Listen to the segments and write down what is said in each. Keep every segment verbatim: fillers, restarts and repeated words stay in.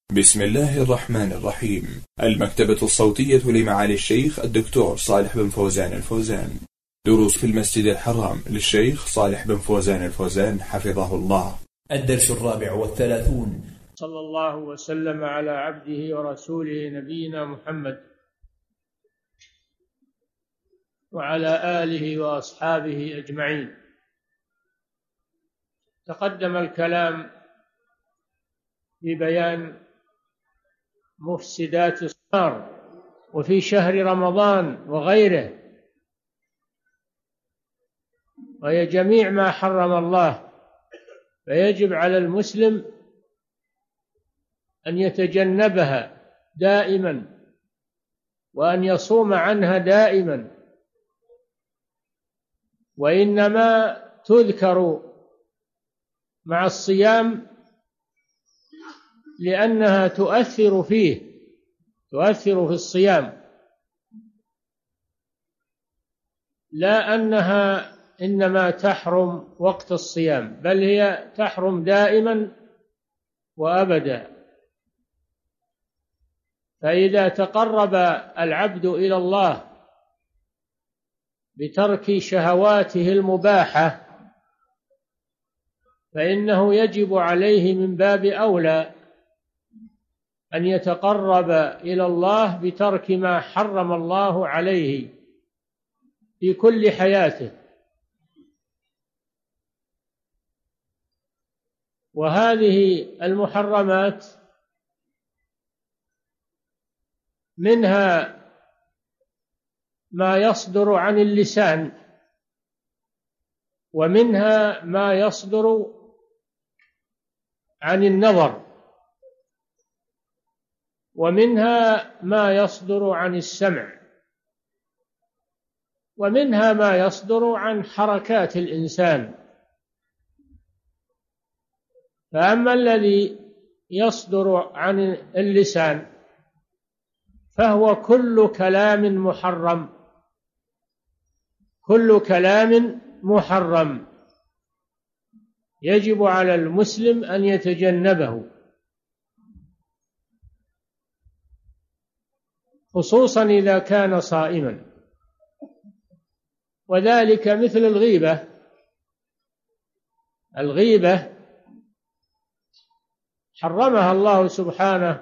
بسم الله الرحمن الرحيم. المكتبة الصوتية لمعالي الشيخ الدكتور صالح بن فوزان الفوزان. دروس في المسجد الحرام للشيخ صالح بن فوزان الفوزان حفظه الله. الدرس الرابع والثلاثون. صلى الله وسلم على عبده ورسوله نبينا محمد وعلى آله وأصحابه أجمعين. تقدم الكلام في بيان مفسدات الصار وفي شهر رمضان وغيره، وهي جميع ما حرم الله، فيجب على المسلم أن يتجنبها دائما وأن يصوم عنها دائما، وإنما تذكر مع الصيام لأنها تؤثر فيه تؤثر في الصيام، لا أنها إنما تحرم وقت الصيام، بل هي تحرم دائما وأبدا. فإذا تقرب العبد إلى الله بترك شهواته المباحة فإنه يجب عليه من باب أولى أن يتقرب إلى الله بترك ما حرم الله عليه في كل حياته. وهذه المحرمات منها ما يصدر عن اللسان، ومنها ما يصدر عن النظر، ومنها ما يصدر عن السمع، ومنها ما يصدر عن حركات الإنسان. فأما الذي يصدر عن اللسان فهو كل كلام محرم كل كلام محرم يجب على المسلم أن يتجنبه، خصوصا إذا كان صائما، وذلك مثل الغيبة الغيبة حرمها الله سبحانه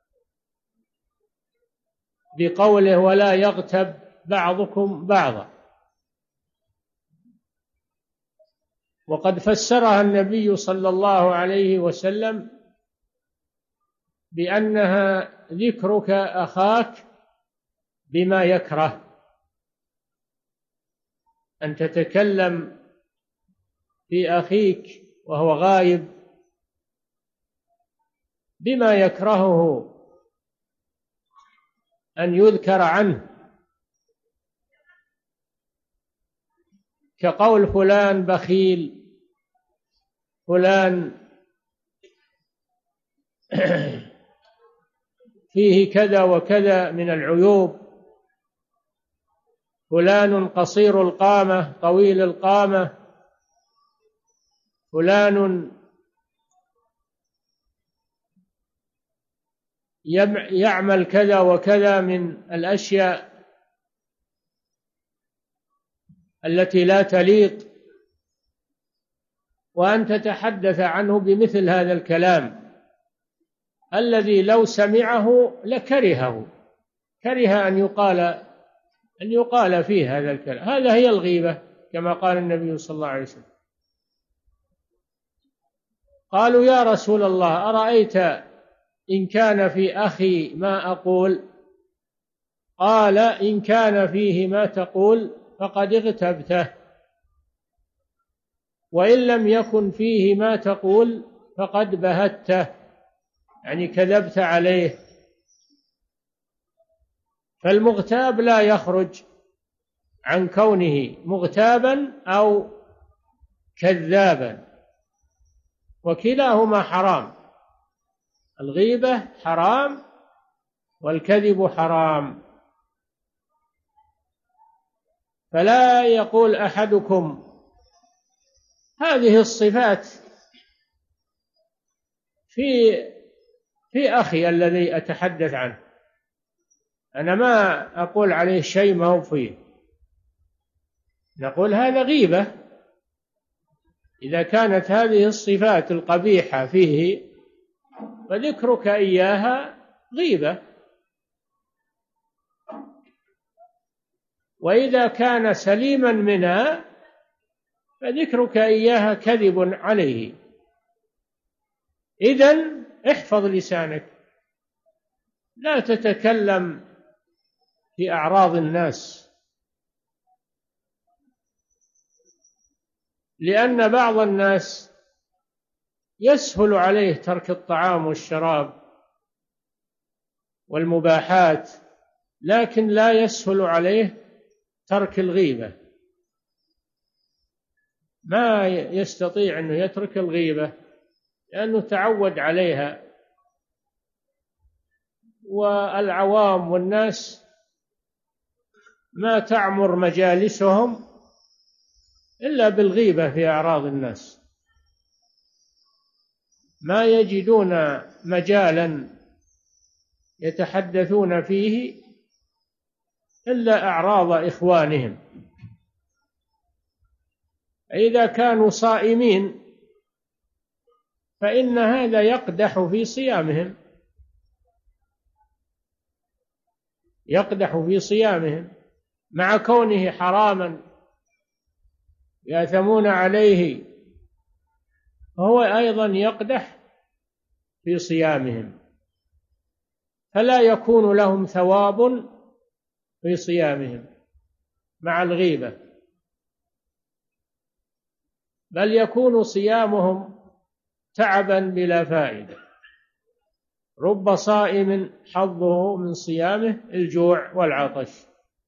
بقوله: ولا يغتب بعضكم بعضا. وقد فسرها النبي صلى الله عليه وسلم بأنها ذكرك أخاك بما يكره، أن تتكلم في أخيك وهو غائب بما يكرهه أن يذكر عنه، كقول فلان بخيل، فلان فيه كذا وكذا من العيوب، فلان قصير القامة طويل القامة، فلان يعمل كذا وكذا من الأشياء التي لا تليق، وأن تتحدث عنه بمثل هذا الكلام الذي لو سمعه لكرهه كره أن يقال أن يقال فيه هذا الكلام. هذا هي الغيبة كما قال النبي صلى الله عليه وسلم. قالوا: يا رسول الله، أرأيت إن كان في أخي ما أقول؟ قال: إن كان فيه ما تقول فقد اغتبته، وإن لم يكن فيه ما تقول فقد بهته، يعني كذبت عليه. فالمغتاب لا يخرج عن كونه مغتابا أو كذابا، وكلاهما حرام. الغيبة حرام والكذب حرام. فلا يقول أحدكم هذه الصفات في في أخي الذي أتحدث عنه، أنا ما أقول عليه شيء ما هو فيه، نقول هذا غيبة إذا كانت هذه الصفات القبيحة فيه، فذكرك إياها غيبة. وإذا كان سليما منها فذكرك إياها كذب عليه. إذن احفظ لسانك، لا تتكلم في أعراض الناس، لأن بعض الناس يسهل عليه ترك الطعام والشراب والمباحات، لكن لا يسهل عليه ترك الغيبة، ما يستطيع أنه يترك الغيبة لأنه تعود عليها. والعوام والناس ما تعمر مجالسهم إلا بالغيبة في أعراض الناس، ما يجدون مجالا يتحدثون فيه إلا أعراض إخوانهم. إذا كانوا صائمين فإن هذا يقدح في صيامهم، يقدح في صيامهم مع كونه حراما يأثمون عليه، فهو أيضا يقدح في صيامهم، فلا يكون لهم ثواب في صيامهم مع الغيبة، بل يكون صيامهم تعبا بلا فائدة. رب صائم حظه من صيامه الجوع والعطش،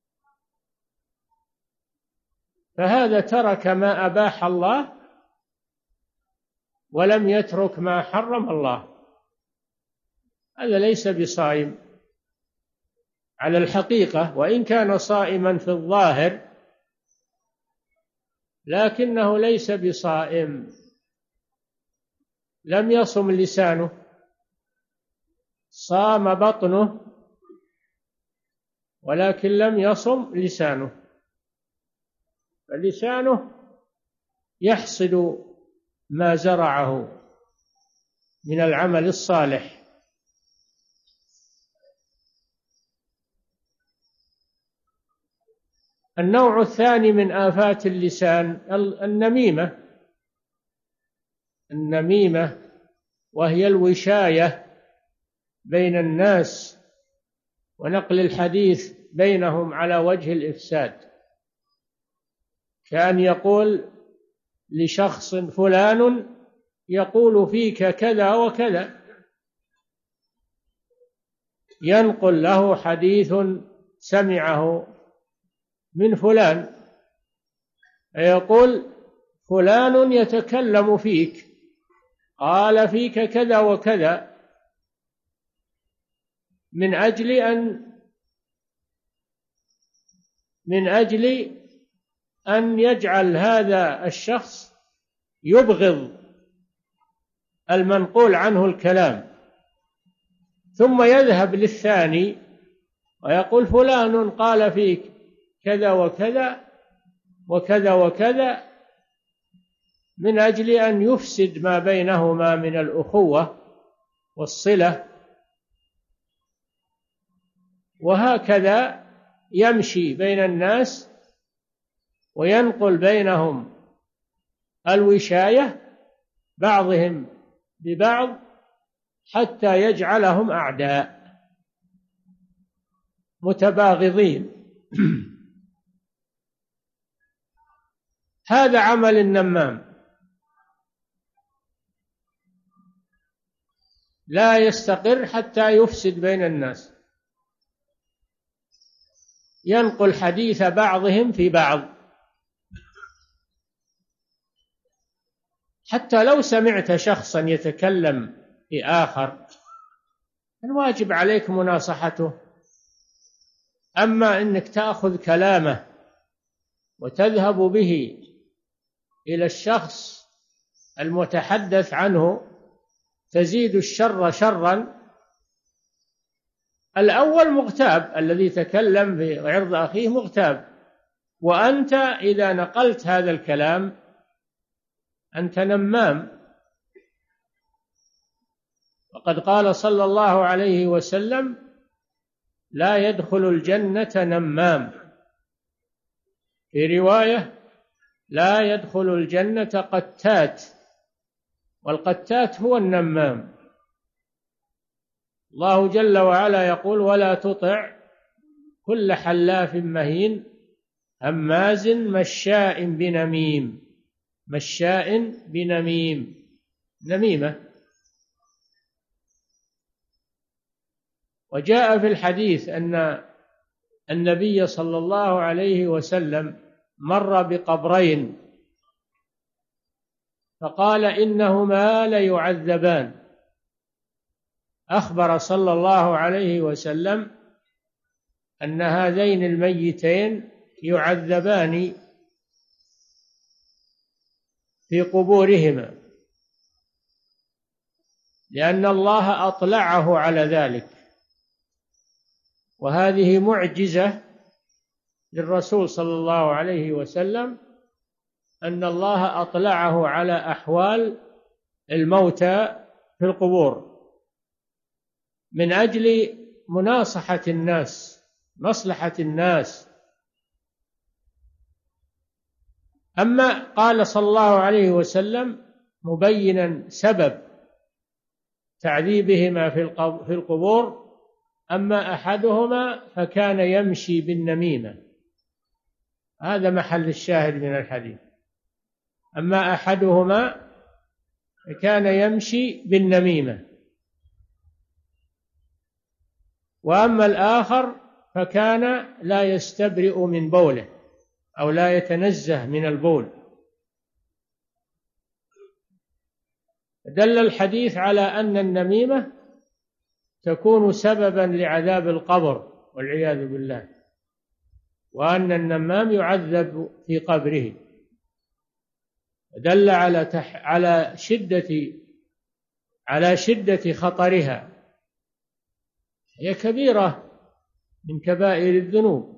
فهذا ترك ما أباح الله ولم يترك ما حرم الله، هذا ليس بصائم على الحقيقة، وإن كان صائما في الظاهر لكنه ليس بصائم، لم يصم لسانه، صام بطنه ولكن لم يصم لسانه، فلسانه يحصد ما زرعه من العمل الصالح. النوع الثاني من آفات اللسان النميمة، النميمة وهي الوشاية بين الناس ونقل الحديث بينهم على وجه الإفساد، كأن يقول لشخص فلان يقول فيك كذا وكذا، ينقل له حديث سمعه من فلان، يقول فلان يتكلم فيك، قال فيك كذا وكذا، من أجل أن من أجل أن يجعل هذا الشخص يبغض المنقول عنه الكلام، ثم يذهب للثاني ويقول فلان قال فيك كذا وكذا وكذا وكذا، من أجل أن يفسد ما بينهما من الأخوة والصلة. وهكذا يمشي بين الناس وينقل بينهم الوشاية بعضهم ببعض حتى يجعلهم أعداء متباغضين. هذا عمل النمام، لا يستقر حتى يفسد بين الناس، ينقل حديث بعضهم في بعض، حتى لو سمعت شخصا يتكلم في آخر الواجب عليك مناصحته، أما أنك تأخذ كلامه وتذهب به إلى الشخص المتحدث عنه تزيد الشر شرا، الأول مغتاب، الذي تكلم في عرض أخيه مغتاب، وأنت إذا نقلت هذا الكلام أنت نمام. وقد قال صلى الله عليه وسلم: لا يدخل الجنة نمام. في رواية: لا يدخل الجنة قتات، والقتات هو النمام. الله جل وعلا يقول: ولا تطع كل حلاف مهين هماز مشاء بنميم. مشاء بنميم، نميمة. وجاء في الحديث أن النبي صلى الله عليه وسلم مر بقبرين فقال: إنهما ليعذبان. أخبر صلى الله عليه وسلم أن هذين الميتين يعذبان في قبورهما، لأن الله أطلعه على ذلك. وهذه معجزة للرسول صلى الله عليه وسلم، أن الله أطلعه على أحوال الموتى في القبور من أجل مناصحة الناس، مصلحة الناس. أما قال صلى الله عليه وسلم مبينا سبب تعذيبهما في القبور: أما أحدهما فكان يمشي بالنميمة. هذا محل الشاهد من الحديث. أما أحدهما فكان يمشي بالنميمة، وأما الآخر فكان لا يستبرئ من بوله أو لا يتنزه من البول. دل الحديث على أن النميمة تكون سببا لعذاب القبر والعياذ بالله، وأن النمام يعذب في قبره. دل على تح على شدة على شدة خطرها. هي كبيرة من كبائر الذنوب،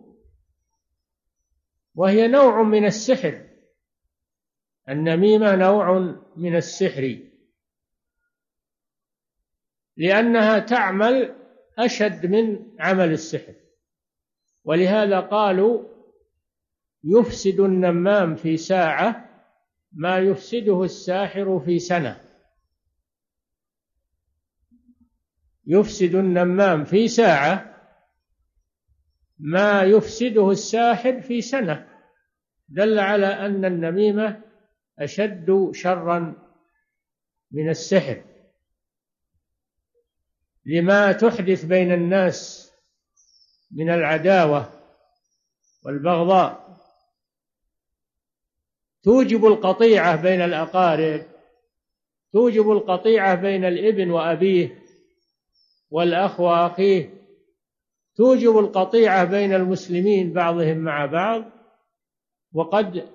وهي نوع من السحر. النميمة نوع من السحر، لأنها تعمل أشد من عمل السحر. ولهذا قالوا: يفسد النمام في ساعة ما يفسده الساحر في سنة. يفسد النمام في ساعة ما يفسده الساحر في سنة. دل على أن النميمة أشد شرا من السحر، لما تحدث بين الناس من العداوة والبغضاء. توجب القطيعة بين الأقارب، توجب القطيعة بين الابن وأبيه والأخ وأخيه، توجب القطيعة بين المسلمين بعضهم مع بعض، وقد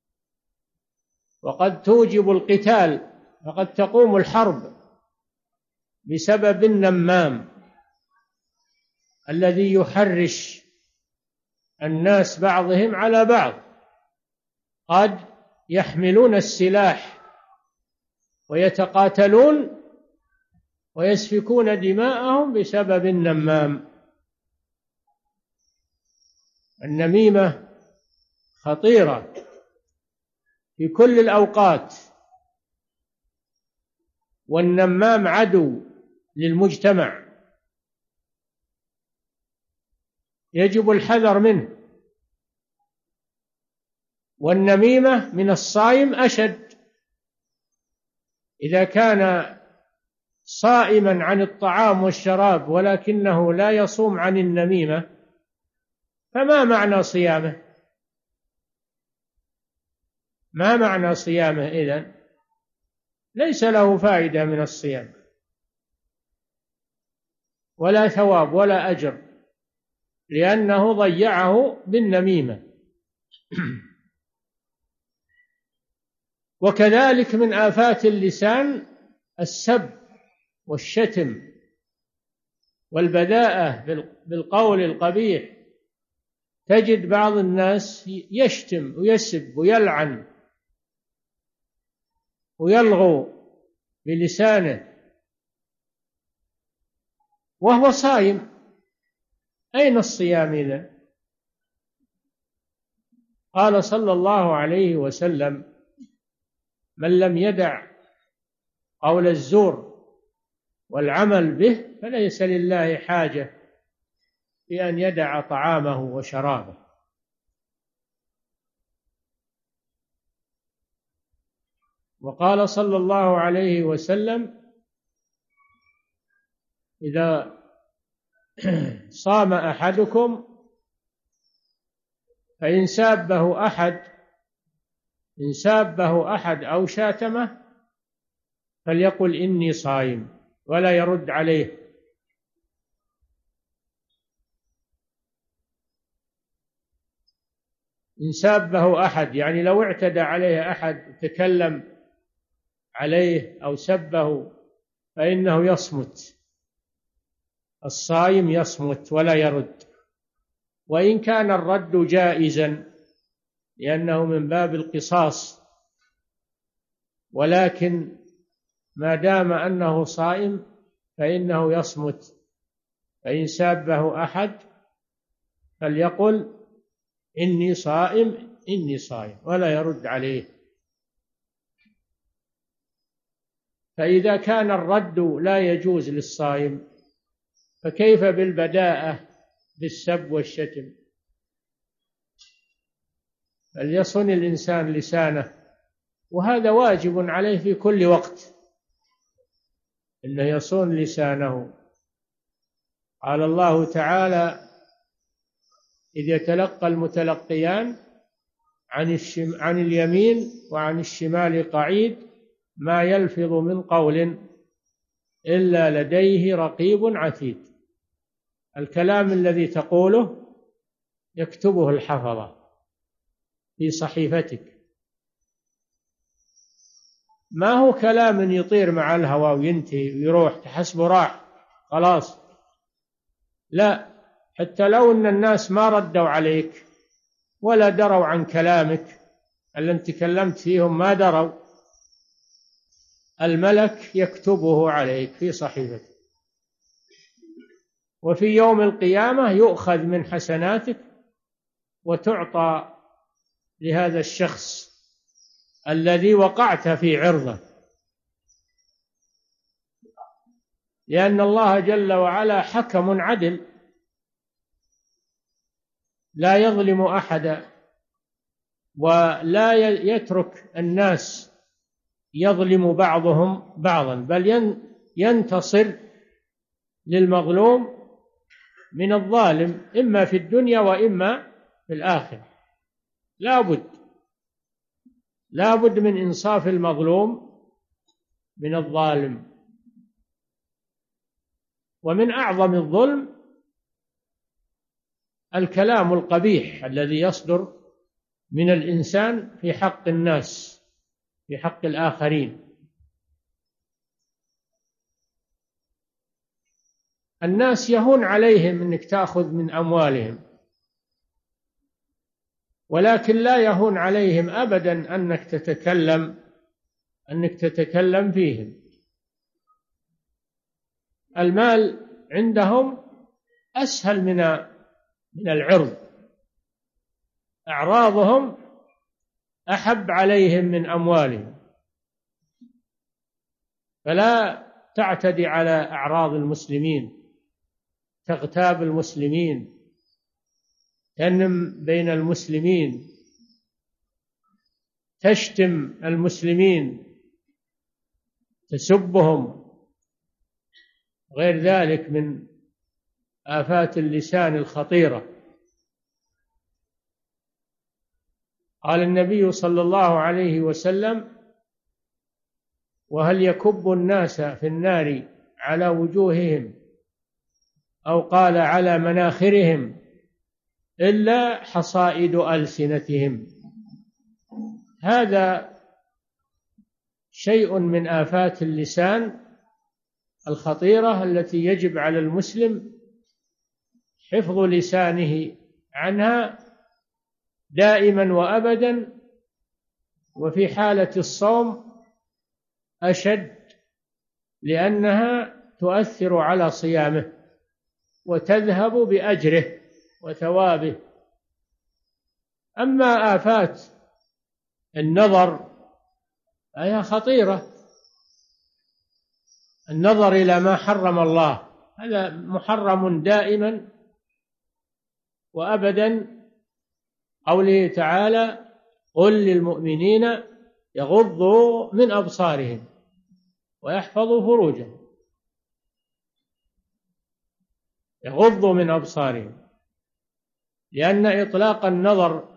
وقد توجب القتال، وقد تقوم الحرب بسبب النمام الذي يحرش الناس بعضهم على بعض. قد يحملون السلاح ويتقاتلون ويسفكون دماءهم بسبب النمام. النميمة خطيرة في كل الأوقات، والنمام عدو للمجتمع، يجب الحذر منه. والنميمة من الصائم أشد. إذا كان صائما عن الطعام والشراب ولكنه لا يصوم عن النميمة، فما معنى صيامه؟ ما معنى صيامه إذن؟ ليس له فائدة من الصيام، ولا ثواب ولا أجر، لأنه ضيعه بالنميمة. وكذلك من آفات اللسان السب والشتم والبذاءة بالقول القبيح. تجد بعض الناس يشتم ويسب ويلعن ويلغو بلسانه وهو صائم. أين الصيام إذن؟ قال صلى الله عليه وسلم: من لم يدع قول الزور والعمل به فليس لله حاجة في أن يدع طعامه وشرابه. وقال صلى الله عليه وسلم: إذا صام أحدكم فإن سابه أحد إن سابه أحد أو شاتمه فليقل إني صائم ولا يرد عليه. إن سابه أحد يعني لو اعتدى عليه أحد تكلم عليه أو سبه فإنه يصمت. الصائم يصمت ولا يرد، وإن كان الرد جائزا لأنه من باب القصاص، ولكن ما دام أنه صائم فإنه يصمت. فإن سابه أحد فليقل إني صائم إني صائم ولا يرد عليه. فإذا كان الرد لا يجوز للصائم فكيف بالبداءة بالسب والشتم؟ فليصن الإنسان لسانه، وهذا واجب عليه في كل وقت إنه يصون لسانه. قال الله تعالى: إذ يتلقى المتلقيان عن, الشم عن اليمين وعن الشمال قعيد ما يلفظ من قول إلا لديه رقيب عتيد. الكلام الذي تقوله يكتبه الحفظة في صحيفتك، ما هو كلام يطير مع الهواء وينتهي ويروح تحسبه راح خلاص، لا، حتى لو أن الناس ما ردوا عليك ولا دروا عن كلامك اللي انت تكلمت فيهم، ما دروا، الملك يكتبه عليك في صحيفتك، وفي يوم القيامة يؤخذ من حسناتك وتعطى لهذا الشخص الذي وقعت في عرضه، لأن الله جل وعلا حكم عدل لا يظلم أحدا، ولا يترك الناس يظلم بعضهم بعضا، بل ينتصر للمظلوم من الظالم إما في الدنيا وإما في الآخرة. لا بد لا بد من إنصاف المظلوم من الظالم. ومن أعظم الظلم الكلام القبيح الذي يصدر من الإنسان في حق الناس، في حق الآخرين. الناس يهون عليهم أنك تأخذ من أموالهم، ولكن لا يهون عليهم أبدا أنك تتكلم أنك تتكلم فيهم. المال عندهم أسهل من من العرض، أعراضهم أحب عليهم من أموالهم، فلا تعتدي على أعراض المسلمين، تغتاب المسلمين، تنم بين المسلمين، تشتم المسلمين، تسبهم، غير ذلك من آفات اللسان الخطيرة. قال النبي صلى الله عليه وسلم: وهل يكب الناس في النار على وجوههم أو قال على مناخرهم إلا حصائد ألسنتهم. هذا شيء من آفات اللسان الخطيرة التي يجب على المسلم حفظ لسانه عنها دائما وأبدا، وفي حالة الصوم أشد، لأنها تؤثر على صيامه وتذهب بأجره وثوابه. أما آفات النظر فهي خطيرة، النظر إلى ما حرم الله هذا محرم دائما وأبدا. قوله تعالى: قل للمؤمنين يغضوا من أبصارهم ويحفظوا فروجهم، يغضوا من أبصارهم، لأن إطلاق النظر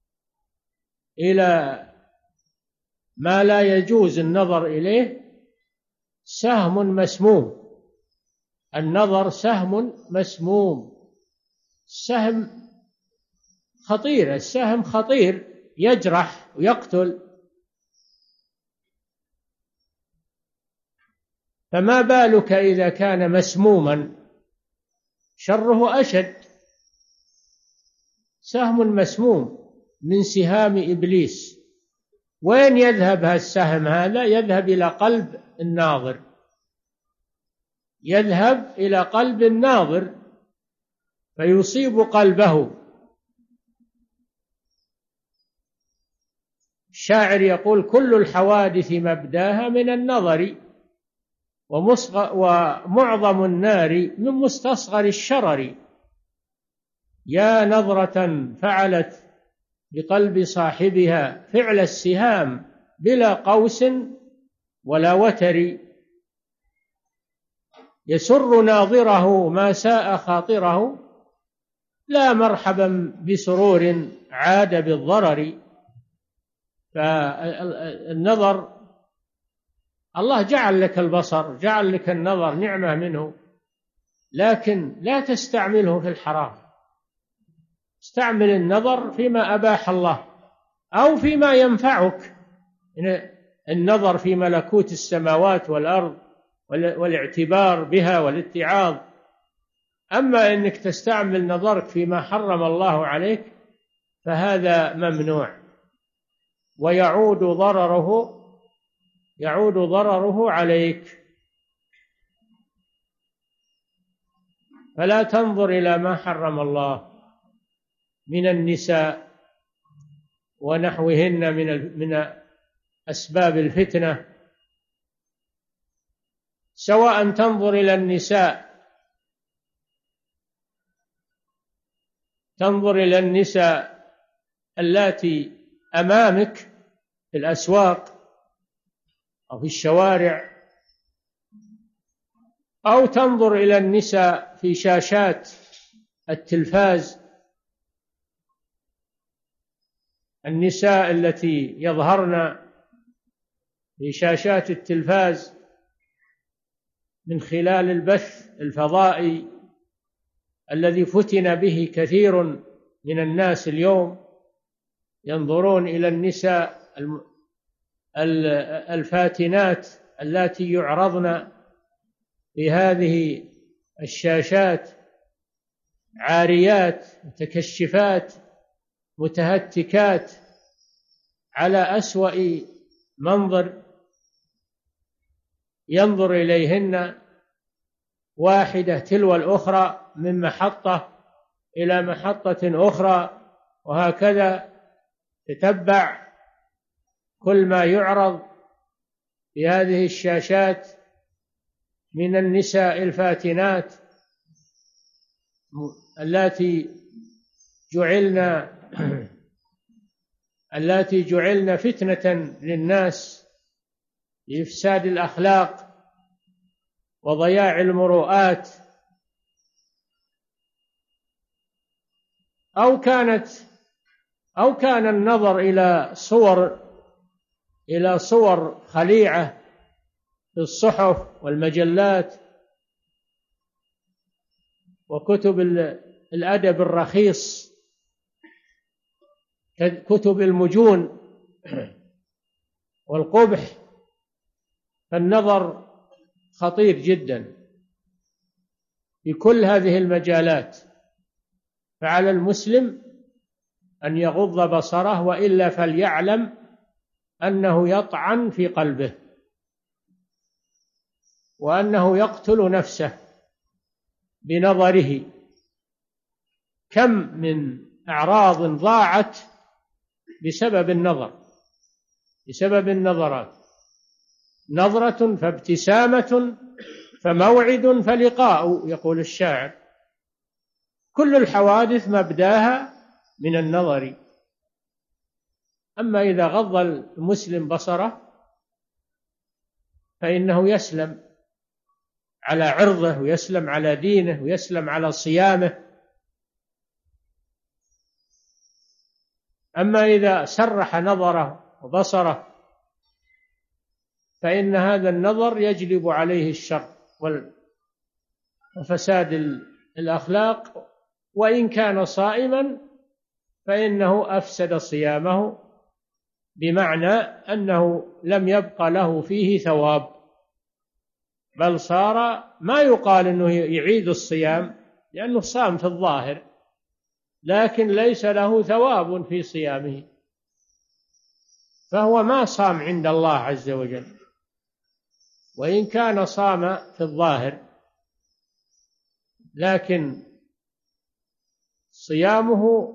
إلى ما لا يجوز النظر إليه سهم مسموم. النظر سهم مسموم، السهم خطير، السهم خطير يجرح ويقتل، فما بالك إذا كان مسموما شره أشد. سهم مسموم من سهام إبليس، وين يذهب هالسهم هذا؟ يذهب إلى قلب الناظر، يذهب إلى قلب الناظر فيصيب قلبه. الشاعر يقول: كل الحوادث مبداها من النظر، ومعظم النار من مستصغر الشرر. يا نظرة فعلت بقلب صاحبها فعل السهام بلا قوس ولا وتر. يسر ناظره ما ساء خاطره، لا مرحبا بسرور عاد بالضرر. فالنظر، الله جعل لك البصر، جعل لك النظر، نعمة منه، لكن لا تستعمله في الحرام. استعمل النظر فيما أباح الله أو فيما ينفعك، النظر في ملكوت السماوات والأرض والاعتبار بها والاتعاظ. أما أنك تستعمل نظرك فيما حرم الله عليك فهذا ممنوع، ويعود ضرره يعود ضرره عليك. فلا تنظر إلى ما حرم الله من النساء ونحوهن من من أسباب الفتنة، سواء تنظر إلى النساء تنظر إلى النساء اللاتي أمامك في الأسواق أو في الشوارع، أو تنظر إلى النساء في شاشات التلفاز، النساء التي يظهرن في شاشات التلفاز من خلال البث الفضائي الذي فتن به كثير من الناس اليوم، ينظرون إلى النساء الفاتنات اللاتي يعرضن في هذه الشاشات عاريات متكشفات متهتكات على أسوأ منظر، ينظر إليهن واحدة تلو الأخرى من محطة إلى محطة أخرى، وهكذا تتبع كل ما يعرض في هذه الشاشات من النساء الفاتنات اللاتي جعلنا اللاتي جعلن فتنة للناس لإفساد الأخلاق وضياع المروءات. أو كانت أو كان النظر إلى صور إلى صور خليعة في الصحف والمجلات وكتب الأدب الرخيص كتب المجون والقبح، فالنظر خطير جدا في كل هذه المجالات، فعلى المسلم أن يغض بصره، وإلا فليعلم أنه يطعن في قلبه وأنه يقتل نفسه بنظره. كم من أعراض ضاعت بسبب النظر، بسبب النظرات، نظرة فابتسامة فموعد فلقاء، يقول الشاعر. كل الحوادث مبداها من النظر. أما إذا غض المسلم بصره فإنه يسلم على عرضه، ويسلم على دينه، ويسلم على صيامه. أما إذا سرح نظره وبصره فإن هذا النظر يجلب عليه الشر وفساد الأخلاق، وإن كان صائما فإنه أفسد صيامه، بمعنى أنه لم يبق له فيه ثواب، بل صار ما يقال أنه يعيد الصيام لأنه صام في الظاهر، لكن ليس له ثواب في صيامه، فهو ما صام عند الله عز وجل، وإن كان صام في الظاهر، لكن صيامه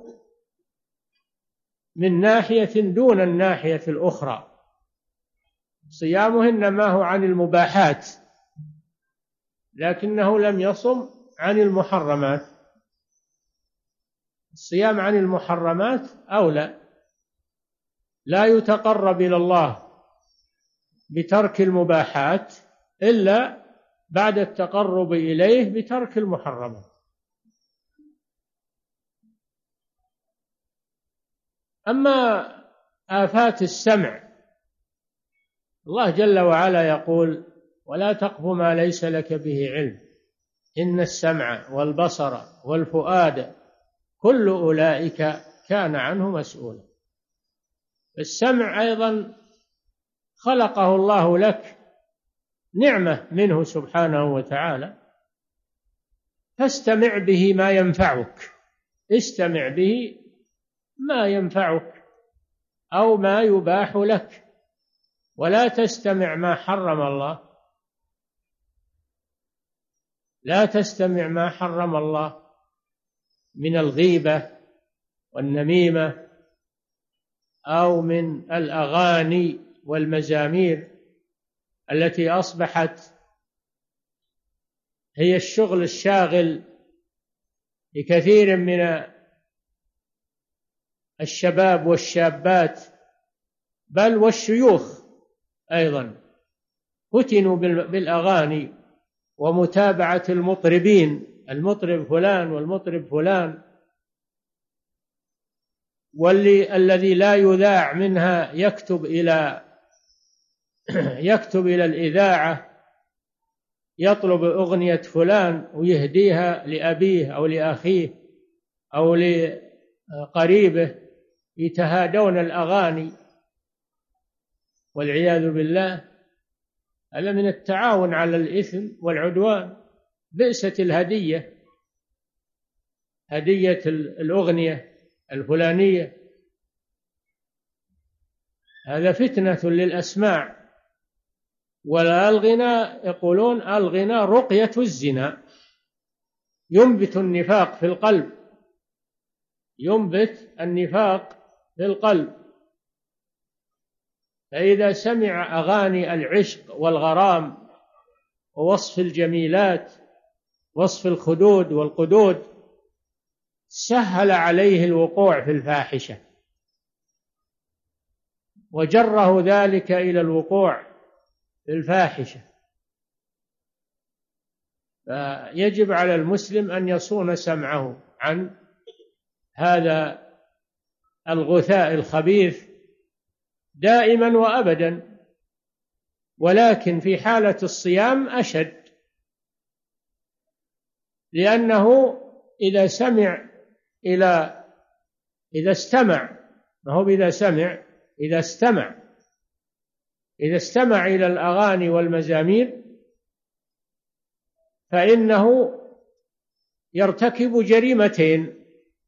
من ناحية دون الناحية الأخرى. صيامه إنما هو عن المباحات، لكنه لم يصم عن المحرمات. الصيام عن المحرمات أولى، لا يتقرب إلى الله بترك المباحات إلا بعد التقرب إليه بترك المحرمات. أما آفات السمع، الله جل وعلا يقول: ولا تقف ما ليس لك به علم إن السمع والبصر والفؤاد كل أولئك كان عنه مسؤولا. السمع أيضا خلقه الله لك، نعمة منه سبحانه وتعالى، فاستمع به ما ينفعك، استمع به ما ينفعك أو ما يباح لك، ولا تستمع ما حرم الله، لا تستمع ما حرم الله من الغيبة والنميمة أو من الأغاني والمزامير التي أصبحت هي الشغل الشاغل لكثير من الشباب والشابات، بل والشيوخ أيضا، فتنوا بالأغاني ومتابعة المطربين، المطرب فلان والمطرب فلان، واللي الذي لا يذاع منها يكتب إلى يكتب إلى الإذاعة يطلب أغنية فلان ويهديها لأبيه أو لأخيه أو لقريبه، يتهادون الأغاني والعياذ بالله. هذا من التعاون على الإثم والعدوان. بئست الهدية، هدية الأغنية الفلانية، هذا فتنة للأسماع. ولا الغنى، يقولون الغنى رقية الزنا، ينبت النفاق في القلب، ينبت النفاق في القلب. فإذا سمع أغاني العشق والغرام ووصف الجميلات، وصف الخدود والقدود، سهل عليه الوقوع في الفاحشة وجره ذلك إلى الوقوع في الفاحشة. فيجب على المسلم أن يصون سمعه عن هذا الغثاء الخبيث دائما وأبدا، ولكن في حالة الصيام أشد، لأنه إذا سمع إلى إذا استمع ما هو إذا سمع إذا استمع إذا استمع إلى الأغاني والمزامير فإنه يرتكب جريمتين.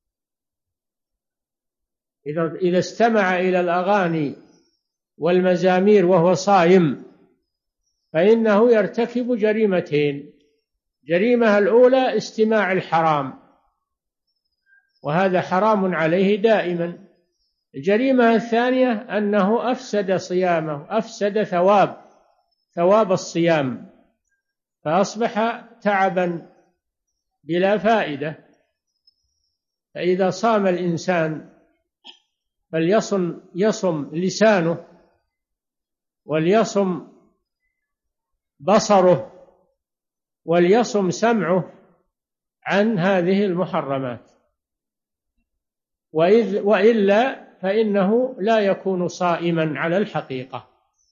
إذا إذا استمع إلى الأغاني والمزامير وهو صائم فإنه يرتكب جريمتين. جريمة الأولى استماع الحرام، وهذا حرام عليه دائما. الجريمة الثانية أنه أفسد صيامه، أفسد ثواب ثواب الصيام، فأصبح تعبا بلا فائدة. فإذا صام الإنسان فليصم يصم لسانه، وليصم بصره، وليصم سمعه عن هذه المحرمات، وإذ وإلا فإنه لا يكون صائما على الحقيقة.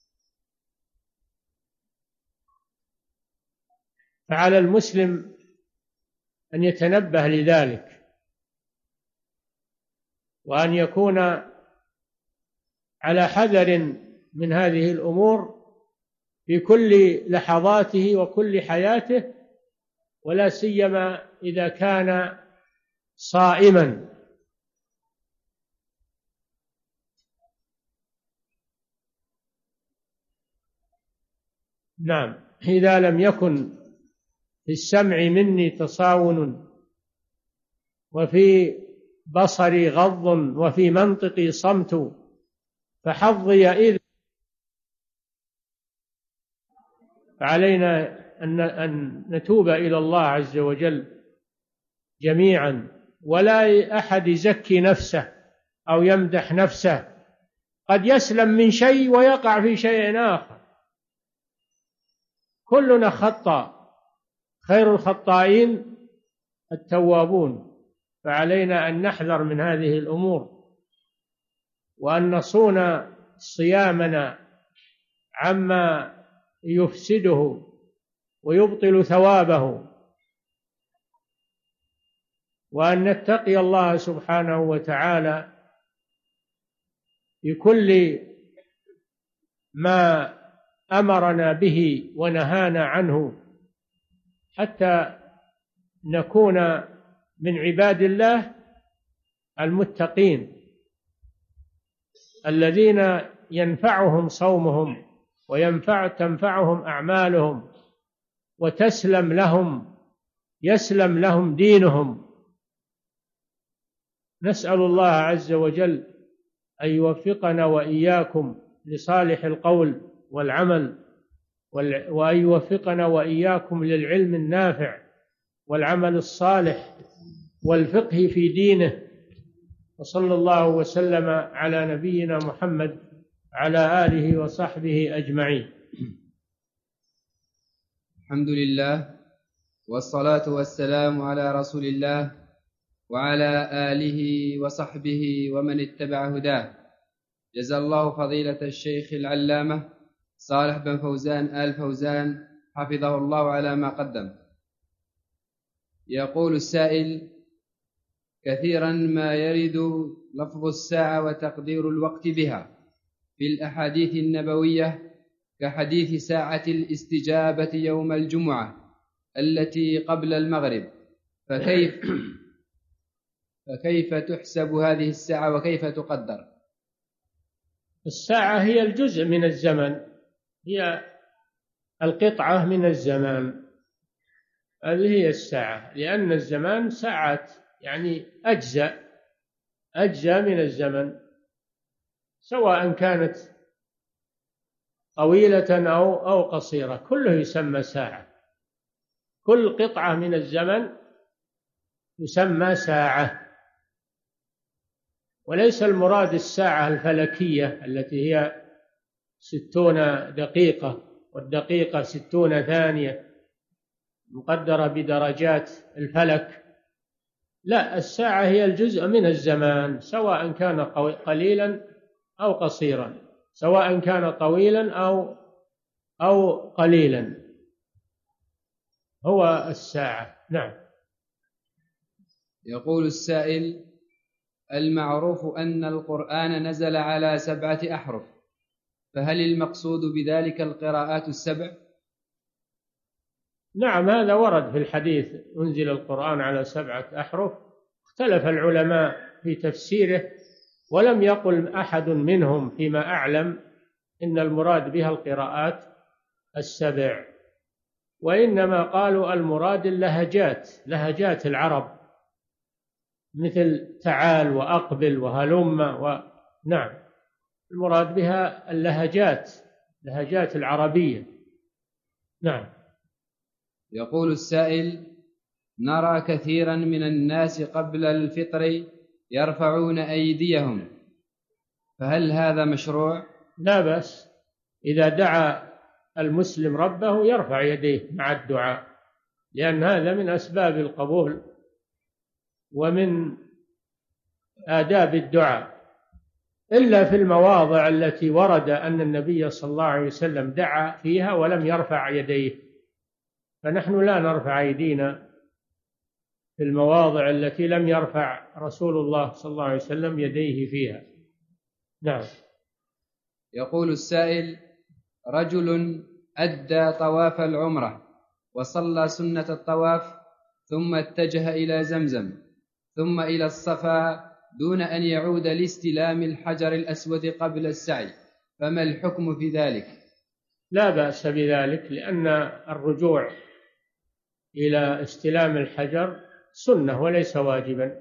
فعلى المسلم أن يتنبه لذلك، وأن يكون على حذر من هذه الأمور في كل لحظاته وكل حياته، ولا سيما إذا كان صائما. نعم، إذا لم يكن في السمع مني تصاون، وفي بصري غض، وفي منطقي صمت، فحظي إذ. فعلينا أن نتوب إلى الله عز وجل جميعا، ولا أحد يزكي نفسه أو يمدح نفسه. قد يسلم من شيء ويقع في شيء آخر. كلنا خطأ، خير الخطائين التوابون. فعلينا أن نحذر من هذه الأمور، وأن نصون صيامنا عما يفسده ويبطل ثوابه، وأن نتقي الله سبحانه وتعالى في كل ما أمرنا به ونهانا عنه، حتى نكون من عباد الله المتقين الذين ينفعهم صومهم وينفع تنفعهم أعمالهم، وتسلم لهم يسلم لهم دينهم. نسأل الله عز وجل أن يوفقنا وإياكم لصالح القول والعمل، وأن يوفقنا وإياكم للعلم النافع والعمل الصالح والفقه في دينه. وصلى الله وسلم على نبينا محمد على آله وصحبه أجمعين. الحمد لله، والصلاة والسلام على رسول الله وعلى آله وصحبه ومن اتبع هداه. جزا الله فضيلة الشيخ العلامة صالح بن فوزان آل فوزان حفظه الله على ما قدم. يقول السائل: كثيرا ما يرد لفظ الساعة وتقدير الوقت بها في الأحاديث النبوية، كحديث ساعة الاستجابة يوم الجمعة التي قبل المغرب، فكيف فكيف تحسب هذه الساعة وكيف تقدر؟ الساعة هي الجزء من الزمن، هي القطعة من الزمان، هذه هي الساعة، لأن الزمان ساعات، يعني أجزاء أجزاء من الزمن، سواء كانت طويلة أو أو قصيرة، كله يسمى ساعة. كل قطعة من الزمن يسمى ساعة. وليس المراد الساعة الفلكية التي هي ستون دقيقة، والدقيقة ستون ثانية مقدرة بدرجات الفلك. لا، الساعة هي الجزء من الزمان، سواء كان قليلا أو قصيرا، سواء كان طويلا أو أو قليلا، هو الساعة. نعم. يقول السائل: المعروف أن القرآن نزل على سبعة أحرف، فهل المقصود بذلك القراءات السبع؟ نعم، هذا ورد في الحديث أنزل القرآن على سبعة أحرف. اختلف العلماء في تفسيره، ولم يقل أحد منهم فيما أعلم إن المراد بها القراءات السبع، وإنما قالوا المراد اللهجات، لهجات العرب، مثل تعال وأقبل وهلم و... نعم، المراد بها اللهجات، لهجات العربية. نعم. يقول السائل: نرى كثيرا من الناس قبل الفطر يرفعون أيديهم، فهل هذا مشروع؟ لا بأس، إذا دعا المسلم ربه يرفع يديه مع الدعاء، لأن هذا من أسباب القبول ومن آداب الدعاء، إلا في المواضع التي ورد أن النبي صلى الله عليه وسلم دعا فيها ولم يرفع يديه، فنحن لا نرفع أيدينا في المواضع التي لم يرفع رسول الله صلى الله عليه وسلم يديه فيها. نعم. يقول السائل: رجل أدى طواف العمرة وصلى سنة الطواف، ثم اتجه إلى زمزم ثم إلى الصفا دون أن يعود لاستلام الحجر الأسود قبل السعي، فما الحكم في ذلك؟ لا بأس بذلك، لأن الرجوع إلى استلام الحجر سنة وليس واجبا،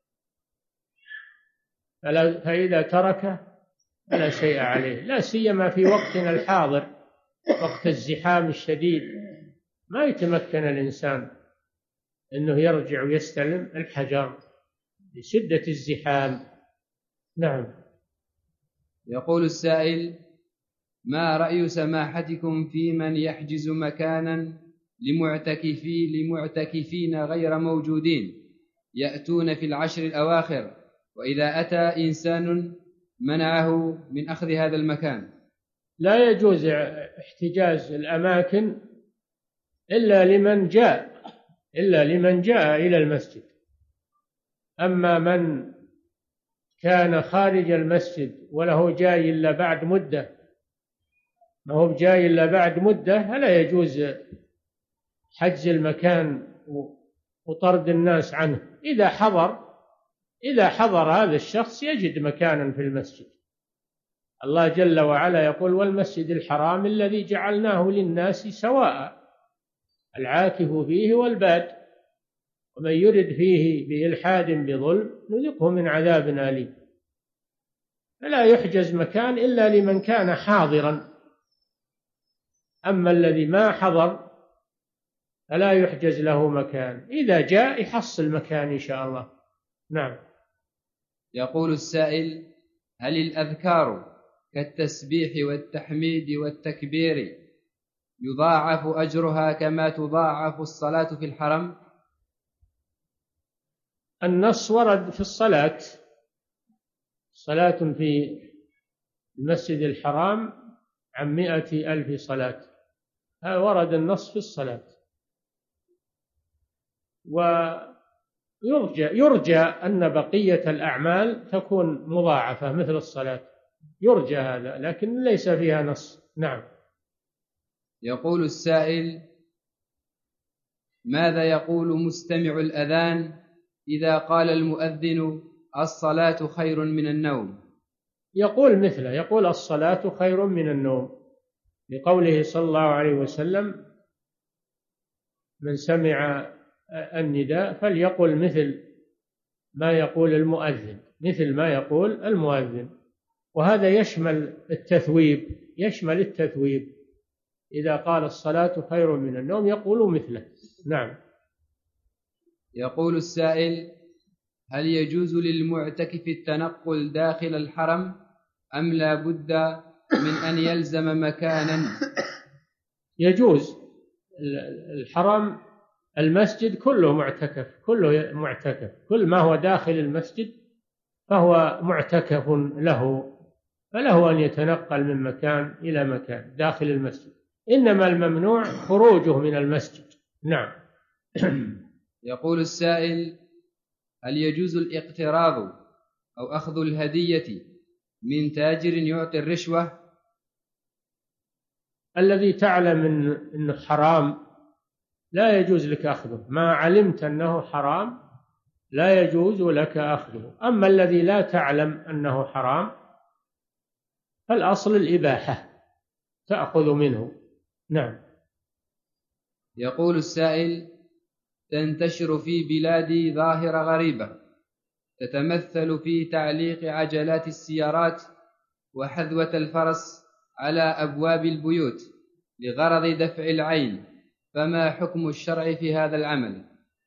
فإذا تركه فلا شيء عليه، لا سيما في وقتنا الحاضر، وقت الزحام الشديد ما يتمكن الإنسان أنه يرجع ويستلم الحجر لشدة الزحام. نعم. يقول السائل: ما رأي سماحتكم في من يحجز مكانا لمعتكفي لمعتكفين غير موجودين يأتون في العشر الأواخر، وإذا أتى إنسان منعه من أخذ هذا المكان؟ لا يجوز احتجاز الأماكن إلا لمن جاء إلا لمن جاء إلى المسجد. أما من كان خارج المسجد وله جاي إلا بعد مدة ما هو جاي إلا بعد مدة فلا يجوز حجز المكان وطرد الناس عنه. إذا حضر إذا حضر هذا الشخص يجد مكانا في المسجد. الله جل وعلا يقول: والمسجد الحرام الذي جعلناه للناس سواء العاكف فيه والباد ومن يرد فيه بإلحاد بظلم نذقه من عذاب أليم. فلا يحجز مكان إلا لمن كان حاضرا، أما الذي ما حضر فلا يحجز له مكان، إذا جاء يحصل مكان إن شاء الله. نعم. يقول السائل: هل الأذكار كالتسبيح والتحميد والتكبير يضاعف أجرها كما تضاعف الصلاة في الحرم؟ النص ورد في الصلاة، صلاة في المسجد الحرام عن مائة ألف صلاة، هذا ورد النص في الصلاة. ويرجى يرجى أن بقية الأعمال تكون مضاعفة مثل الصلاة، يرجى هذا، لكن ليس فيها نص. نعم. يقول السائل: ماذا يقول مستمع الأذان إذا قال المؤذن الصلاة خير من النوم؟ يقول مثله، يقول الصلاة خير من النوم، لقوله صلى الله عليه وسلم: من سمع النداء فليقل مثل ما يقول المؤذن، مثل ما يقول المؤذن. وهذا يشمل التثويب، يشمل التثويب، إذا قال الصلاة خير من النوم يقول مثله. نعم. يقول السائل: هل يجوز للمعتكف التنقل داخل الحرم أم لا بد من أن يلزم مكانا؟ يجوز. الحرم المسجد كله معتكف، كله معتكف، كل ما هو داخل المسجد فهو معتكف له، فله أن يتنقل من مكان إلى مكان داخل المسجد، إنما الممنوع خروجه من المسجد. نعم. يقول السائل: هل يجوز الاقتراض أو أخذ الهدية من تاجر يعطي الرشوة؟ الذي تعلم أنه حرام لا يجوز لك أخذه، ما علمت أنه حرام لا يجوز لك أخذه. أما الذي لا تعلم أنه حرام فالأصل الإباحة تأخذ منه. نعم. يقول السائل: تنتشر في بلادي ظاهرة غريبة تتمثل في تعليق عجلات السيارات وحذوة الفرس على أبواب البيوت لغرض دفع العين، فما حكم الشرع في هذا العمل؟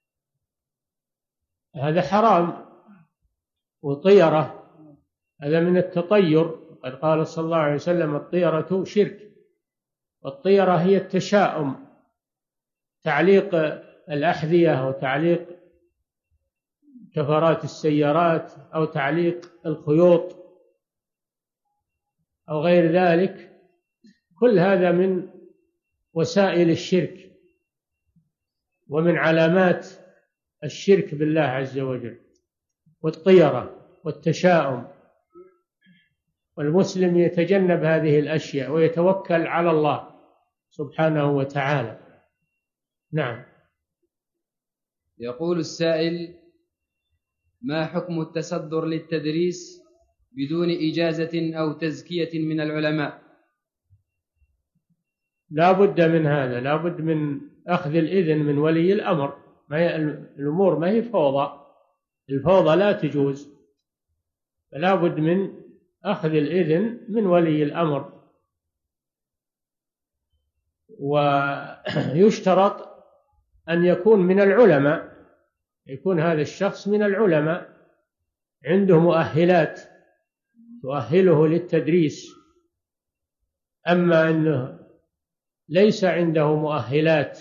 هذا حرام وطيرة، هذا من التطير. قد قال صلى الله عليه وسلم: الطيرة شرك. والطيرة هي التشاؤم، تعليق الأحذية أو تعليق كفرات السيارات أو تعليق الخيوط أو غير ذلك، كل هذا من وسائل الشرك ومن علامات الشرك بالله عز وجل، والطيرة والتشاؤم. والمسلم يتجنب هذه الأشياء ويتوكل على الله سبحانه وتعالى. نعم. يقول السائل: ما حكم التصدر للتدريس بدون إجازة أو تزكية من العلماء؟ لا بد من هذا، لا بد من أخذ الإذن من ولي الأمر. ما هي الأمور ما هي فوضى، الفوضى لا تجوز، فلا بد من أخذ الإذن من ولي الأمر. ويشترط أن يكون من العلماء، يكون هذا الشخص من العلماء عنده مؤهلات تؤهله للتدريس. أما أنه ليس عنده مؤهلات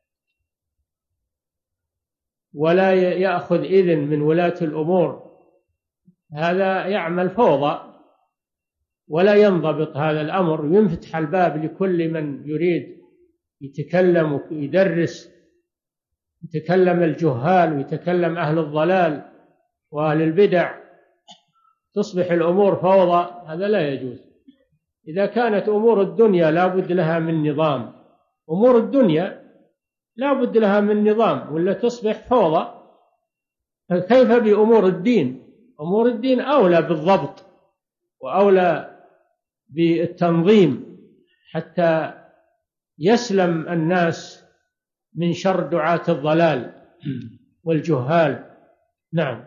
ولا يأخذ إذن من ولاة الأمور، هذا يعمل فوضى ولا ينضبط هذا الأمر، ينفتح الباب لكل من يريد يتكلم ويدرس، يتكلم الجهال ويتكلم أهل الضلال وأهل البدع، تصبح الأمور فوضى. هذا لا يجوز. إذا كانت أمور الدنيا لا بد لها من نظام، أمور الدنيا لا بد لها من نظام ولا تصبح فوضى، فكيف بأمور الدين؟ أمور الدين أولى بالضبط وأولى بالتنظيم حتى يسلم الناس من شر دعاة الضلال والجهال. نعم.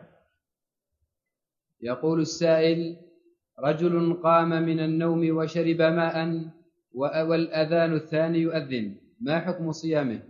يقول السائل: رجل قام من النوم وشرب ماء والأذان الثاني يؤذن، ما حكم صيامه؟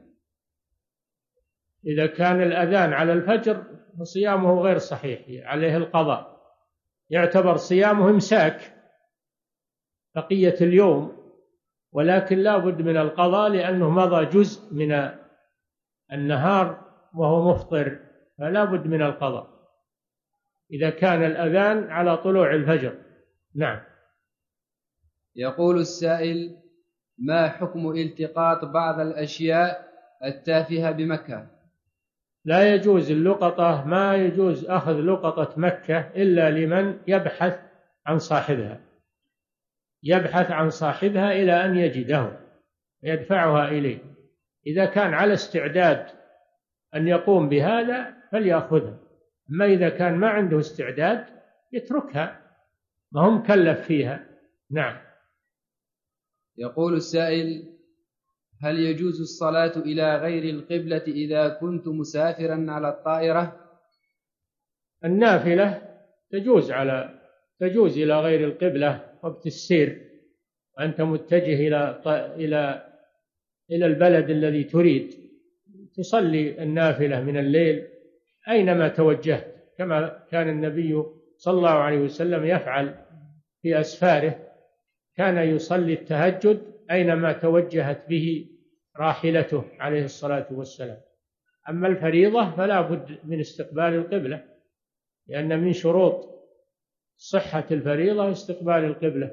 إذا كان الأذان على الفجر فصيامه غير صحيح، عليه القضاء، يعتبر صيامه إمساك بقية اليوم، ولكن لا بد من القضاء لأنه مضى جزء من النهار وهو مفطر، فلا بد من القضاء إذا كان الأذان على طلوع الفجر. نعم. يقول السائل: ما حكم التقاط بعض الأشياء التافهة بمكة؟ لا يجوز اللقطة، ما يجوز أخذ لقطة مكة إلا لمن يبحث عن صاحبها، يبحث عن صاحبها إلى أن يجده يدفعها إليه. إذا كان على استعداد أن يقوم بهذا فليأخذها، أما إذا كان ما عنده استعداد يتركها، ما هو مكلف فيها. نعم. يقول السائل: هل يجوز الصلاة إلى غير القبلة إذا كنت مسافرا على الطائرة؟ النافلة تجوز على تجوز إلى غير القبلة وقت السير، وأنت متجه إلى إلى إلى البلد الذي تريد، تصلي النافلة من الليل أينما توجهت، كما كان النبي صلى الله عليه وسلم يفعل في أسفاره، كان يصلي التهجد أينما توجهت به راحلته عليه الصلاة والسلام. أما الفريضة فلا بد من استقبال القبلة، لأن من شروط صحة الفريضة استقبال القبلة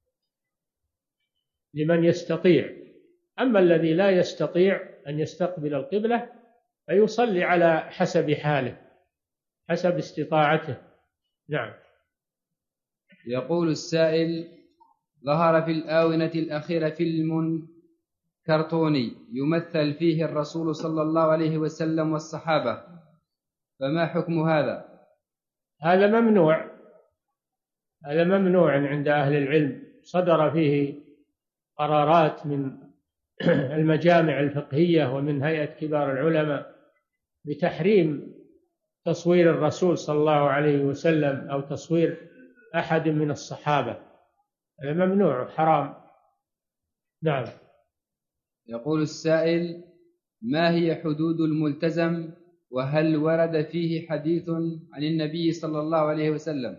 لمن يستطيع. أما الذي لا يستطيع أن يستقبل القبلة فيصلي على حسب حاله، حسب استطاعته. نعم. يقول السائل: ظهر في الآونة الأخيرة فيلم كرتوني يمثل فيه الرسول صلى الله عليه وسلم والصحابة، فما حكم هذا؟ هذا ممنوع، هذا ممنوع عند أهل العلم، صدر فيه قرارات من المجامع الفقهية ومن هيئة كبار العلماء بتحريم تصوير الرسول صلى الله عليه وسلم أو تصوير أحد من الصحابة، هذا ممنوع حرام. نعم. يقول السائل: ما هي حدود الملتزم، وهل ورد فيه حديث عن النبي صلى الله عليه وسلم؟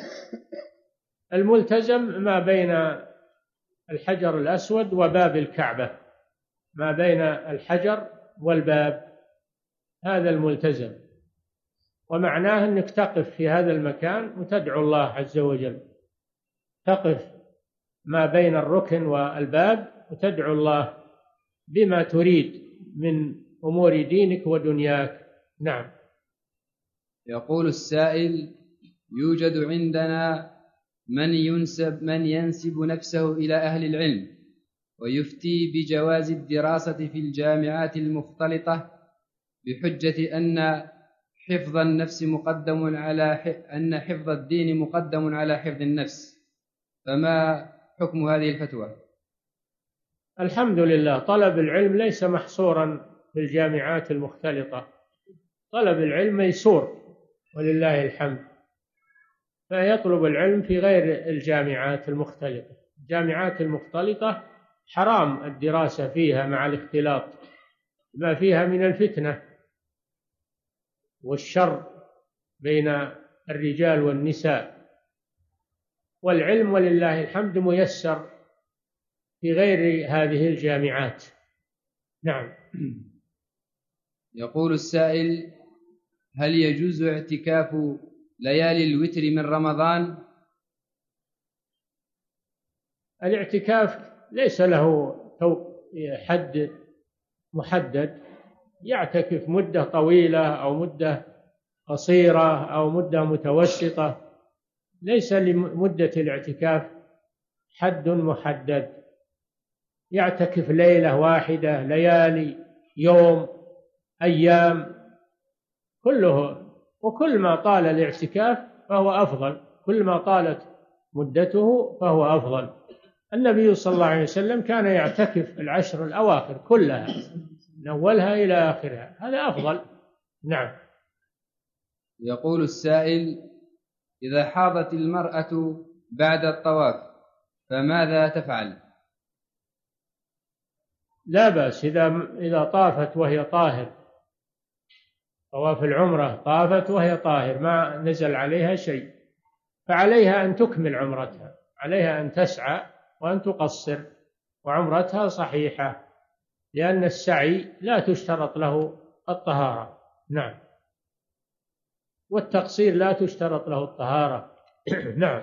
الملتزم ما بين الحجر الأسود وباب الكعبة، ما بين الحجر والباب، هذا الملتزم، ومعناه أنك تقف في هذا المكان وتدعو الله عز وجل، تقف ما بين الركن والباب وتدعو الله بما تريد من أمور دينك ودنياك. نعم. يقول السائل: يوجد عندنا من ينسب من ينسب نفسه إلى أهل العلم ويفتي بجواز الدراسة في الجامعات المختلطة بحجة أن حفظ النفس مقدم على أن حفظ الدين مقدم على حفظ النفس، فما حكم هذه الفتوى؟ الحمد لله، طلب العلم ليس محصورا في الجامعات المختلطة، طلب العلم ميسور ولله الحمد، فيطلب العلم في غير الجامعات المختلطة. الجامعات المختلطة حرام الدراسة فيها مع الاختلاط، ما فيها من الفتنة والشر بين الرجال والنساء، والعلم ولله الحمد ميسر في غير هذه الجامعات. نعم. يقول السائل: هل يجوز اعتكاف ليالي الوتر من رمضان؟ الاعتكاف ليس له حد محدد، يعتكف مدة طويلة أو مدة قصيرة أو مدة متوسطة، ليس لمدة الاعتكاف حد محدد، يعتكف ليلة واحدة، ليالي، يوم، أيام، كله، وكل ما طال الاعتكاف فهو أفضل، كل ما طالت مدته فهو أفضل. النبي صلى الله عليه وسلم كان يعتكف العشر الأواخر كلها من أولها إلى آخرها، هذا أفضل. نعم. يقول السائل: إذا حاضت المرأة بعد الطواف فماذا تفعل؟ لا بأس، إذا إذا طافت وهي طاهر، طواف العمرة، طافت وهي طاهر ما نزل عليها شيء، فعليها أن تكمل عمرتها، عليها أن تسعى وأن تقصر، وعمرتها صحيحة، لأن السعي لا تشترط له الطهارة. نعم. والتقصير لا تشترط له الطهارة. نعم.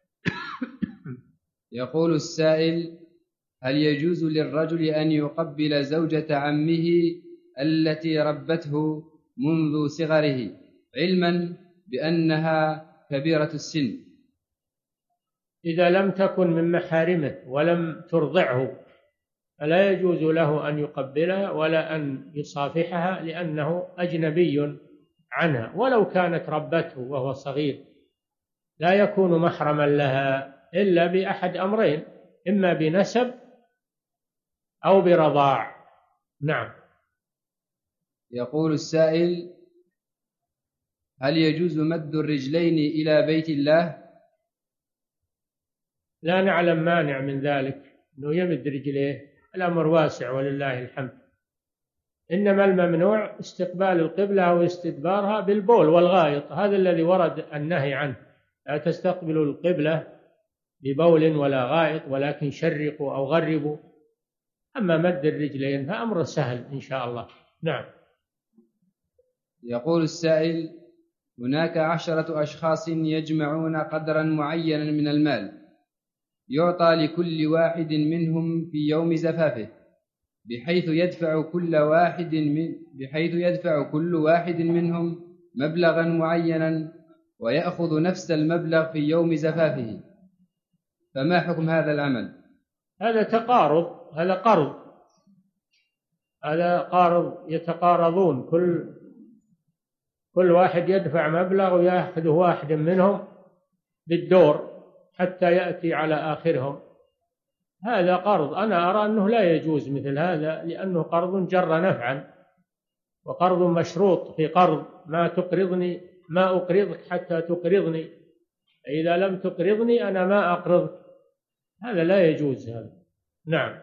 يقول السائل: هل يجوز للرجل أن يقبل زوجة عمه التي ربته منذ صغره علما بأنها كبيرة السن؟ إذا لم تكن من محارمه ولم ترضعه فلا يجوز له أن يقبلها ولا أن يصافحها، لأنه أجنبي عنها، ولو كانت ربته وهو صغير لا يكون محرما لها إلا بأحد أمرين، إما بنسب أو برضاع. نعم. يقول السائل: هل يجوز مد الرجلين إلى بيت الله؟ لا نعلم مانع من ذلك، أنه يمد رجليه، الأمر واسع ولله الحمد، إنما الممنوع استقبال القبلة أو استدبارها بالبول والغائط، هذا الذي ورد النهي عنه، لا تستقبلوا القبلة ببول ولا غائط، ولكن شرقوا أو غربوا. أما مد الرجلين فأمر سهل إن شاء الله. نعم. يقول السائل: هناك عشرة أشخاص يجمعون قدرا معينا من المال يعطى لكل واحد منهم في يوم زفافه، بحيث يدفع كل واحد من بحيث يدفع كل واحد منهم مبلغا معينا ويأخذ نفس المبلغ في يوم زفافه، فما حكم هذا العمل؟ هذا تقارض، هذا قرض، هذا قارض يتقارضون، كل كل واحد يدفع مبلغ ويأخذ واحد منهم بالدور حتى يأتي على آخرهم. هذا قرض، أنا أرى أنه لا يجوز مثل هذا، لأنه قرض جر نفعا، وقرض مشروط في قرض، ما تقرضني ما أقرضك حتى تقرضني، إذا لم تقرضني أنا ما أقرضك، هذا لا يجوز هذا. نعم.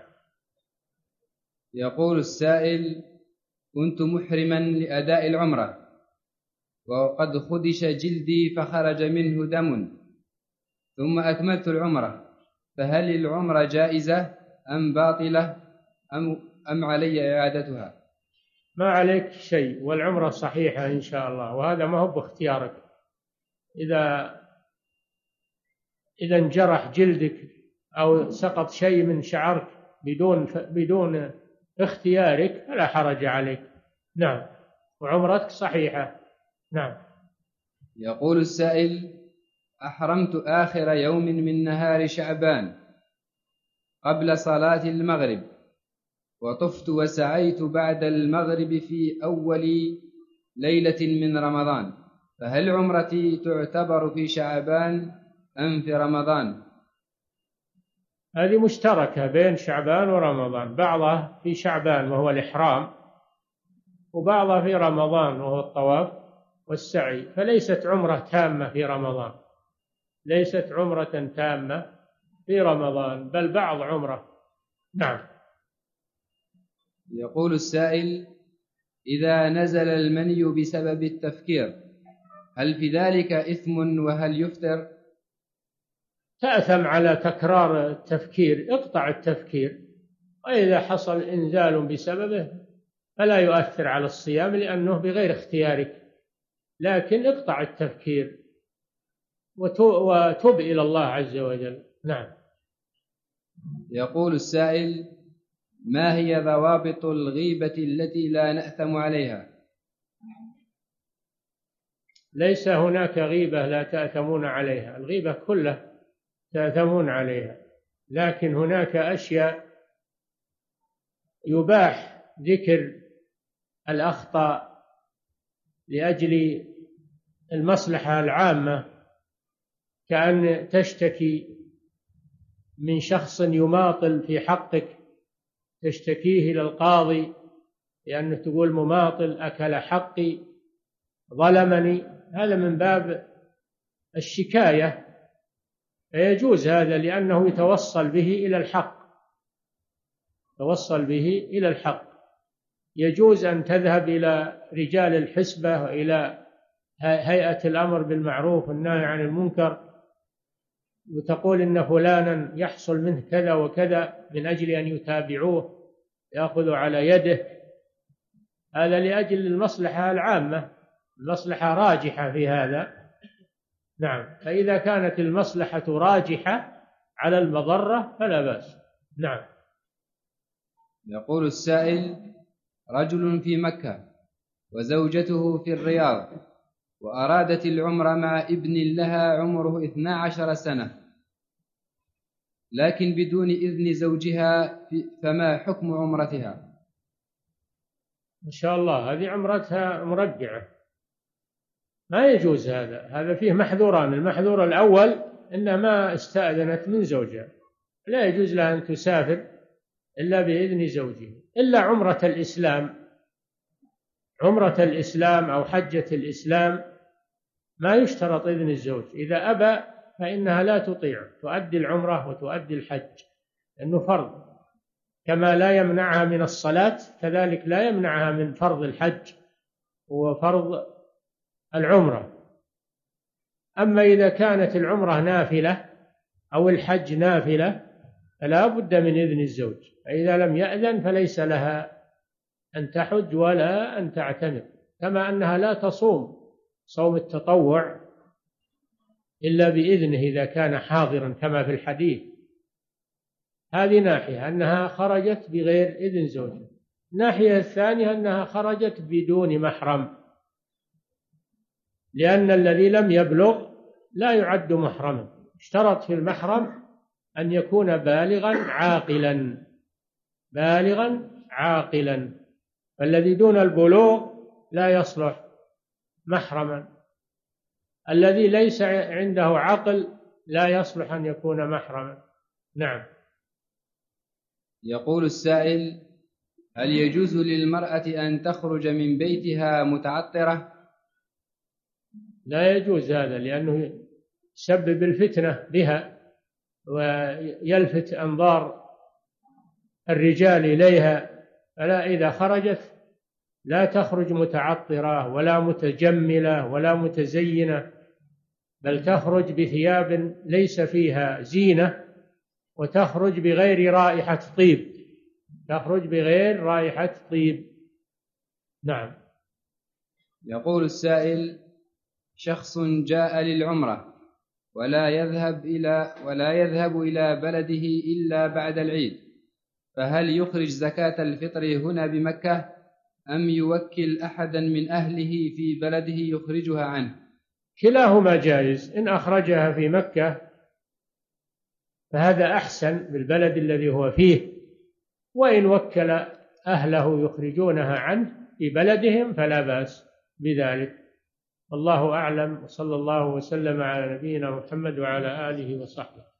يقول السائل: كنت محرما لأداء العمرة وقد خدش جلدي فخرج منه دم، ثم أكملت العمرة، فهل العمرة جائزة أم باطلة أم, أم علي إعادتها؟ ما عليك شيء، والعمرة صحيحة إن شاء الله، وهذا ما هو باختيارك. إذا إذا انجرح جلدك أو سقط شيء من شعرك بدون بدون اختيارك فلا حرج عليك. نعم، وعمرتك صحيحة. نعم. يقول السائل: أحرمت آخر يوم من نهار شعبان قبل صلاة المغرب، وطفت وسعيت بعد المغرب في أول ليلة من رمضان، فهل عمرتي تعتبر في شعبان أم في رمضان؟ هذه مشتركة بين شعبان ورمضان، بعضها في شعبان وهو الإحرام، وبعضها في رمضان وهو الطواف والسعي، فليست عمرة تامة في رمضان، ليست عمرة تامة في رمضان، بل بعض عمرة. نعم. يقول السائل: إذا نزل المني بسبب التفكير هل في ذلك إثم وهل يفطر؟ تأثم على تكرار التفكير، اقطع التفكير، وإذا حصل إنزال بسببه فلا يؤثر على الصيام لأنه بغير اختيارك، لكن اقطع التفكير وتب إلى الله عز وجل. نعم. يقول السائل: ما هي ضوابط الغيبة التي لا نأثم عليها؟ ليس هناك غيبة لا تأثمون عليها، الغيبة كلها تأثمون عليها، لكن هناك أشياء يباح ذكر الأخطاء لأجل المصلحة العامة، كأن تشتكي من شخص يماطل في حقك، تشتكيه إلى القاضي لأنه تقول مماطل أكل حقي ظلمني، هذا من باب الشكاية، فيجوز هذا لأنه يتوصل به إلى الحق، توصل به إلى الحق. يجوز أن تذهب إلى رجال الحسبة وإلى هيئة الأمر بالمعروف والنهي عن المنكر وتقول إن فلانا يحصل منه كذا وكذا من أجل أن يتابعوه يأخذوا على يده، هذا لأجل المصلحة العامة، المصلحة راجحة في هذا. نعم. فإذا كانت المصلحة راجحة على المضرة فلا بأس. نعم. يقول السائل: رجل في مكة وزوجته في الرياض وأرادت العمرة مع ابن لها عمره اثنا عشر سنة لكن بدون إذن زوجها، فما حكم عمرتها؟ إن شاء الله هذه عمرتها مرجعة، ما يجوز هذا، هذا فيه محذوران. المحذور الأول إنها ما استأذنت من زوجها، لا يجوز لها أن تسافر إلا بإذن زوجها، إلا عمرة الإسلام، عمرة الإسلام أو حجة الإسلام ما يشترط إذن الزوج، إذا أبى فإنها لا تطيع، تؤدي العمرة وتؤدي الحج لأنه فرض، كما لا يمنعها من الصلاة كذلك لا يمنعها من فرض الحج وفرض العمرة. أما إذا كانت العمرة نافلة أو الحج نافلة فلا بد من إذن الزوج، فإذا لم يأذن فليس لها أن تحج ولا أن تعتمر، كما أنها لا تصوم صوم التطوع إلا بإذنه إذا كان حاضرا كما في الحديث. هذه ناحية أنها خرجت بغير إذن زوجها. الناحية الثانية أنها خرجت بدون محرم، لأن الذي لم يبلغ لا يعد محرما، اشترط في المحرم أن يكون بالغا عاقلا، بالغا عاقلا، فالذي دون البلوغ لا يصلح محرما، الذي ليس عنده عقل لا يصلح أن يكون محرما. نعم. يقول السائل: هل يجوز للمرأة أن تخرج من بيتها متعطرة؟ لا يجوز هذا، لأنه يسبب الفتنة بها ويلفت أنظار الرجال إليها. فلا، إذا خرجت لا تخرج متعطرة ولا متجملة ولا متزينة، بل تخرج بثياب ليس فيها زينة، وتخرج بغير رائحة طيب، تخرج بغير رائحة طيب. نعم. يقول السائل: شخص جاء للعمرة ولا يذهب إلى ولا يذهب إلى بلده إلا بعد العيد، فهل يخرج زكاة الفطر هنا بمكة أم يوكل أحدا من أهله في بلده يخرجها عنه؟ كلاهما جائز. إن أخرجها في مكة فهذا أحسن بالبلد الذي هو فيه، وإن وكل أهله يخرجونها عنه في بلدهم فلا بأس بذلك. والله أعلم، وصلى الله وسلم على نبينا محمد وعلى آله وصحبه.